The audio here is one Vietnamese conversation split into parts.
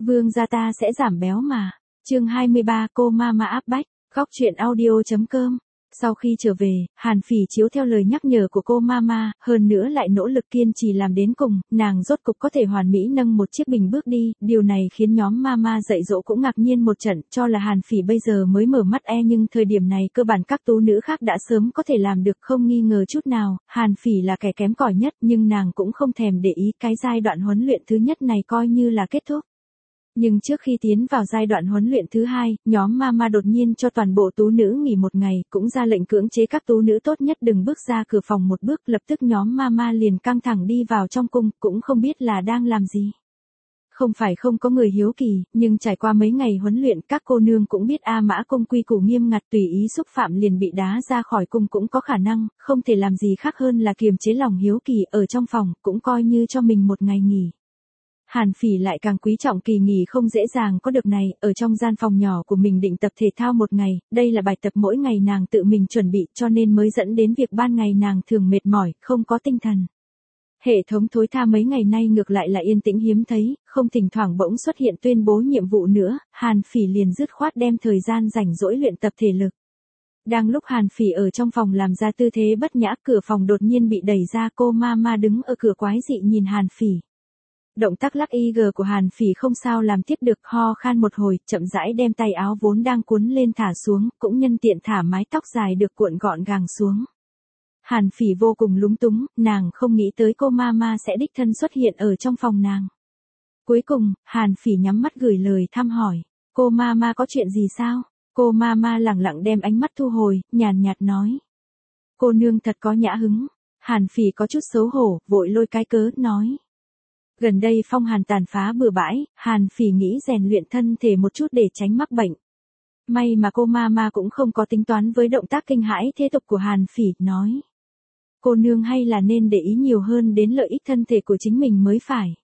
Vương gia ta sẽ giảm béo mà. Chương 23 cô mama áp bách, góc truyện audio.com. Sau khi trở về, Hàn Phỉ chiếu theo lời nhắc nhở của cô mama, hơn nữa lại nỗ lực kiên trì làm đến cùng, nàng rốt cục có thể hoàn mỹ nâng một chiếc bình bước đi, điều này khiến nhóm mama dạy dỗ cũng ngạc nhiên một trận, cho là Hàn Phỉ bây giờ mới mở mắt nhưng thời điểm này cơ bản các tú nữ khác đã sớm có thể làm được không nghi ngờ chút nào, Hàn Phỉ là kẻ kém cỏi nhất nhưng nàng cũng không thèm để ý cái giai đoạn huấn luyện thứ nhất này coi như là kết thúc. Nhưng trước khi tiến vào giai đoạn huấn luyện thứ hai, nhóm mama đột nhiên cho toàn bộ tú nữ nghỉ một ngày, cũng ra lệnh cưỡng chế các tú nữ tốt nhất đừng bước ra cửa phòng một bước, lập tức nhóm mama liền căng thẳng đi vào trong cung, cũng không biết là đang làm gì. Không phải không có người hiếu kỳ, nhưng trải qua mấy ngày huấn luyện các cô nương cũng biết A Mã cung quy củ nghiêm ngặt, tùy ý xúc phạm liền bị đá ra khỏi cung cũng có khả năng, không thể làm gì khác hơn là kiềm chế lòng hiếu kỳ ở trong phòng, cũng coi như cho mình một ngày nghỉ. Hàn Phỉ lại càng quý trọng kỳ nghỉ không dễ dàng có được này, ở trong gian phòng nhỏ của mình định tập thể thao một ngày, đây là bài tập mỗi ngày nàng tự mình chuẩn bị cho nên mới dẫn đến việc ban ngày nàng thường mệt mỏi, không có tinh thần. Hệ thống thối tha mấy ngày nay ngược lại là yên tĩnh hiếm thấy, không thỉnh thoảng bỗng xuất hiện tuyên bố nhiệm vụ nữa, Hàn Phỉ liền dứt khoát đem thời gian rảnh rỗi luyện tập thể lực. Đang lúc Hàn Phỉ ở trong phòng làm ra tư thế bất nhã, cửa phòng đột nhiên bị đẩy ra, cô mama đứng ở cửa quái dị nhìn Hàn Phỉ. Động tác lắc IG của Hàn Phỉ không sao làm tiếp được, ho khan một hồi, chậm rãi đem tay áo vốn đang cuốn lên thả xuống, cũng nhân tiện thả mái tóc dài được cuộn gọn gàng xuống. Hàn Phỉ vô cùng lúng túng, nàng không nghĩ tới cô mama sẽ đích thân xuất hiện ở trong phòng nàng. Cuối cùng, Hàn Phỉ nhắm mắt gửi lời thăm hỏi, cô mama có chuyện gì sao? Cô mama lẳng lặng đem ánh mắt thu hồi, nhàn nhạt nói. Cô nương thật có nhã hứng. Hàn Phỉ có chút xấu hổ, vội lôi cái cớ, nói. Gần đây phong hàn tàn phá bừa bãi, Hàn Phỉ nghĩ rèn luyện thân thể một chút để tránh mắc bệnh. May mà cô mama cũng không có tính toán với động tác kinh hãi thế tục của Hàn Phỉ, nói. Cô nương hay là nên để ý nhiều hơn đến lợi ích thân thể của chính mình mới phải.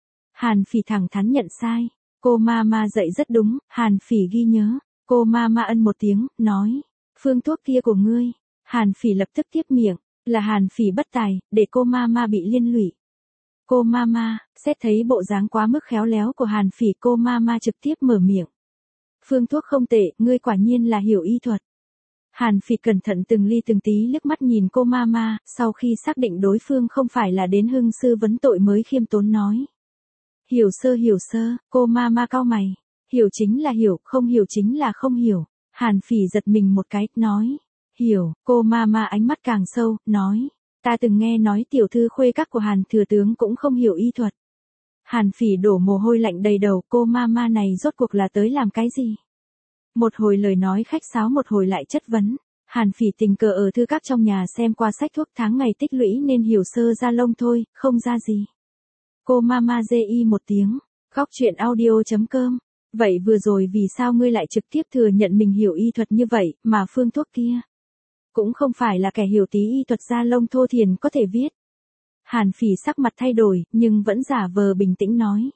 Hàn Phỉ thẳng thắn nhận sai, cô mama dạy rất đúng, Hàn Phỉ ghi nhớ, cô mama ân một tiếng, nói. Phương thuốc kia của ngươi, Hàn Phỉ lập tức tiếp miệng, là Hàn Phỉ bất tài, để cô mama bị liên lụy. Cô mama, xét thấy bộ dáng quá mức khéo léo của Hàn Phỉ, cô mama trực tiếp mở miệng. Phương thuốc không tệ, ngươi quả nhiên là hiểu y thuật. Hàn Phỉ cẩn thận từng ly từng tí liếc mắt nhìn cô mama, sau khi xác định đối phương không phải là đến hưng sư vấn tội mới khiêm tốn nói. Hiểu sơ, cô mama cau mày. Hiểu chính là hiểu, không hiểu chính là không hiểu. Hàn Phỉ giật mình một cái, nói. Hiểu, cô mama ánh mắt càng sâu, nói. Ta từng nghe nói tiểu thư khuê các của Hàn thừa tướng cũng không hiểu y thuật. Hàn Phỉ đổ mồ hôi lạnh đầy đầu, cô mama này rốt cuộc là tới làm cái gì? Một hồi lời nói khách sáo, một hồi lại chất vấn. Hàn Phỉ tình cờ ở thư các trong nhà xem qua sách thuốc tháng ngày tích lũy nên hiểu sơ ra lông thôi, không ra gì. Cô mama gi một tiếng, góc truyện audio.com. Vậy vừa rồi vì sao ngươi lại trực tiếp thừa nhận mình hiểu y thuật như vậy, mà phương thuốc kia? Cũng không phải là kẻ hiểu tí y thuật da lông thô thiền có thể viết. Hàn Phỉ sắc mặt thay đổi, nhưng vẫn giả vờ bình tĩnh nói.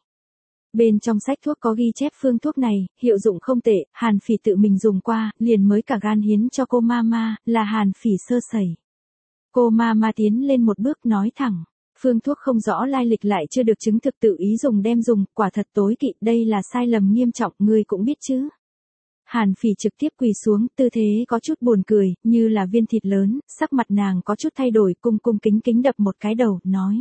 Bên trong sách thuốc có ghi chép phương thuốc này, hiệu dụng không tệ, Hàn Phỉ tự mình dùng qua, liền mới cả gan hiến cho cô mama, là Hàn Phỉ sơ sẩy. Cô mama tiến lên một bước nói thẳng, phương thuốc không rõ lai lịch lại chưa được chứng thực tự ý dùng đem dùng, quả thật tối kỵ, đây là sai lầm nghiêm trọng, ngươi cũng biết chứ. Hàn Phỉ trực tiếp quỳ xuống, tư thế có chút buồn cười, như là viên thịt lớn, sắc mặt nàng có chút thay đổi, cung kính kính đập một cái đầu, nói.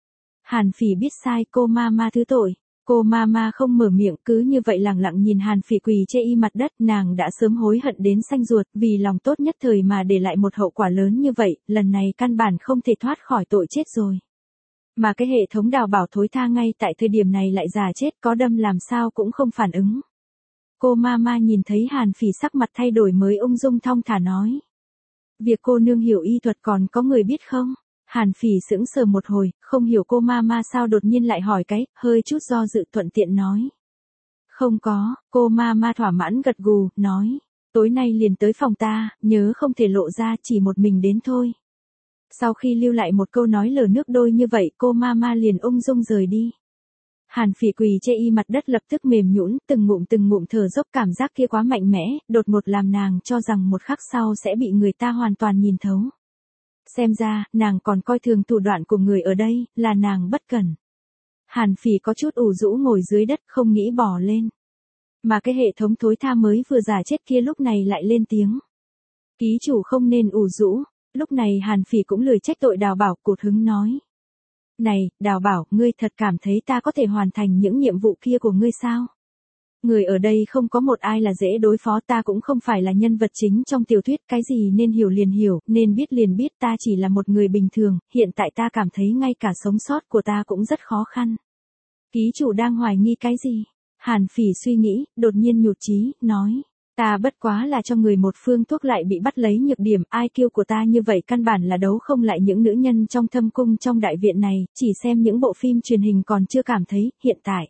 Hàn Phỉ biết sai, cô mama thứ tội. Cô mama không mở miệng, cứ như vậy lẳng lặng nhìn Hàn Phỉ quỳ chê y mặt đất, nàng đã sớm hối hận đến xanh ruột, vì lòng tốt nhất thời mà để lại một hậu quả lớn như vậy, lần này căn bản không thể thoát khỏi tội chết rồi. Mà cái hệ thống đào bảo thối tha ngay tại thời điểm này lại già chết, có đâm làm sao cũng không phản ứng. Cô mama nhìn thấy Hàn Phỉ sắc mặt thay đổi mới ung dung thong thả nói. Việc cô nương hiểu y thuật còn có người biết không? Hàn Phỉ sững sờ một hồi, không hiểu cô mama sao đột nhiên lại hỏi cái, hơi chút do dự thuận tiện nói. Không có, cô mama thỏa mãn gật gù, nói. Tối nay liền tới phòng ta, nhớ không thể lộ ra, chỉ một mình đến thôi. Sau khi lưu lại một câu nói lở nước đôi như vậy, cô mama liền ung dung rời đi. Hàn Phỉ quỳ chê y mặt đất lập tức mềm nhũn, từng ngụm thở dốc, cảm giác kia quá mạnh mẽ, đột ngột làm nàng cho rằng một khắc sau sẽ bị người ta hoàn toàn nhìn thấu. Xem ra, nàng còn coi thường thủ đoạn của người ở đây, là nàng bất cẩn. Hàn Phỉ có chút ủ rũ ngồi dưới đất không nghĩ bỏ lên. Mà cái hệ thống thối tha mới vừa giả chết kia lúc này lại lên tiếng. Ký chủ không nên ủ rũ. Lúc này Hàn Phỉ cũng lười trách tội Đào Bảo, cụt hứng nói. Này, Đào Bảo, ngươi thật cảm thấy ta có thể hoàn thành những nhiệm vụ kia của ngươi sao? Người ở đây không có một ai là dễ đối phó, ta cũng không phải là nhân vật chính trong tiểu thuyết, cái gì nên hiểu liền hiểu, nên biết liền biết, ta chỉ là một người bình thường, hiện tại ta cảm thấy ngay cả sống sót của ta cũng rất khó khăn. Ký chủ đang hoài nghi cái gì? Hàn Phỉ suy nghĩ, đột nhiên nhụt chí, nói. Ta bất quá là cho người một phương thuốc lại bị bắt lấy nhược điểm, IQ của ta như vậy căn bản là đấu không lại những nữ nhân trong thâm cung trong đại viện này, chỉ xem những bộ phim truyền hình còn chưa cảm thấy, hiện tại.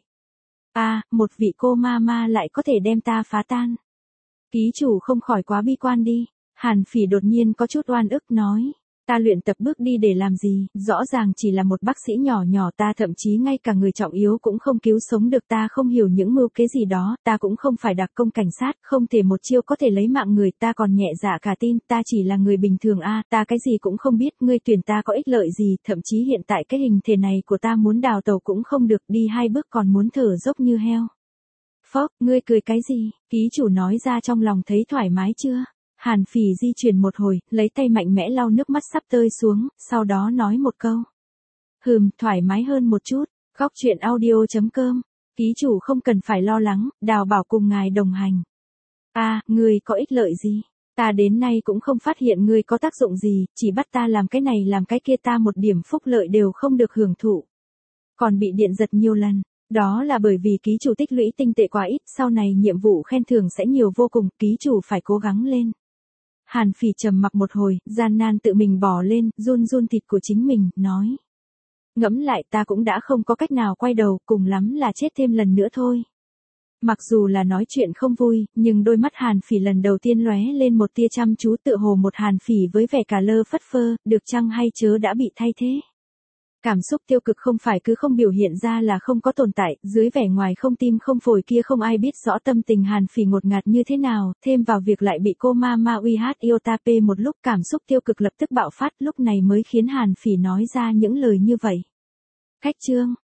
Một vị cô ma ma lại có thể đem ta phá tan. Ký chủ không khỏi quá bi quan đi. Hàn Phỉ đột nhiên có chút oan ức nói. Ta luyện tập bước đi để làm gì, rõ ràng chỉ là một bác sĩ nhỏ nhỏ, ta thậm chí ngay cả người trọng yếu cũng không cứu sống được, ta không hiểu những mưu kế gì đó, ta cũng không phải đặc công cảnh sát, không thể một chiêu có thể lấy mạng người, ta còn nhẹ dạ cả tin, ta chỉ là người bình thường ta cái gì cũng không biết, ngươi tuyển ta có ích lợi gì, thậm chí hiện tại cái hình thể này của ta muốn đào tẩu cũng không được, đi 2 bước còn muốn thở dốc như heo. Phốc, ngươi cười cái gì? Ký chủ nói ra trong lòng thấy thoải mái chưa? Hàn Phỉ di chuyển một hồi, lấy tay mạnh mẽ lau nước mắt sắp tơi xuống, sau đó nói một câu. Thoải mái hơn một chút. Góc truyện audio.com. Ký chủ không cần phải lo lắng, Đào Bảo cùng ngài đồng hành. Ngươi có ích lợi gì? Ta đến nay cũng không phát hiện ngươi có tác dụng gì, chỉ bắt ta làm cái này làm cái kia, ta một điểm phúc lợi đều không được hưởng thụ. Còn bị điện giật nhiều lần. Đó là bởi vì ký chủ tích lũy tinh tệ quá ít, sau này nhiệm vụ khen thưởng sẽ nhiều vô cùng, ký chủ phải cố gắng lên. Hàn Phỉ trầm mặc một hồi, gian nan tự mình bò lên, run run thịt của chính mình, nói. Ngẫm lại ta cũng đã không có cách nào quay đầu, cùng lắm là chết thêm lần nữa thôi. Mặc dù là nói chuyện không vui, nhưng đôi mắt Hàn Phỉ lần đầu tiên lóe lên một tia chăm chú, tựa hồ một Hàn Phỉ với vẻ cả lơ phất phơ, được chăng hay chớ đã bị thay thế. Cảm xúc tiêu cực không phải cứ không biểu hiện ra là không có tồn tại, dưới vẻ ngoài không tim không phổi kia không ai biết rõ tâm tình Hàn Phỉ ngột ngạt như thế nào, thêm vào việc lại bị cô ma uy hát Iotape một lúc, cảm xúc tiêu cực lập tức bạo phát, lúc này mới khiến Hàn Phỉ nói ra những lời như vậy. Khách chương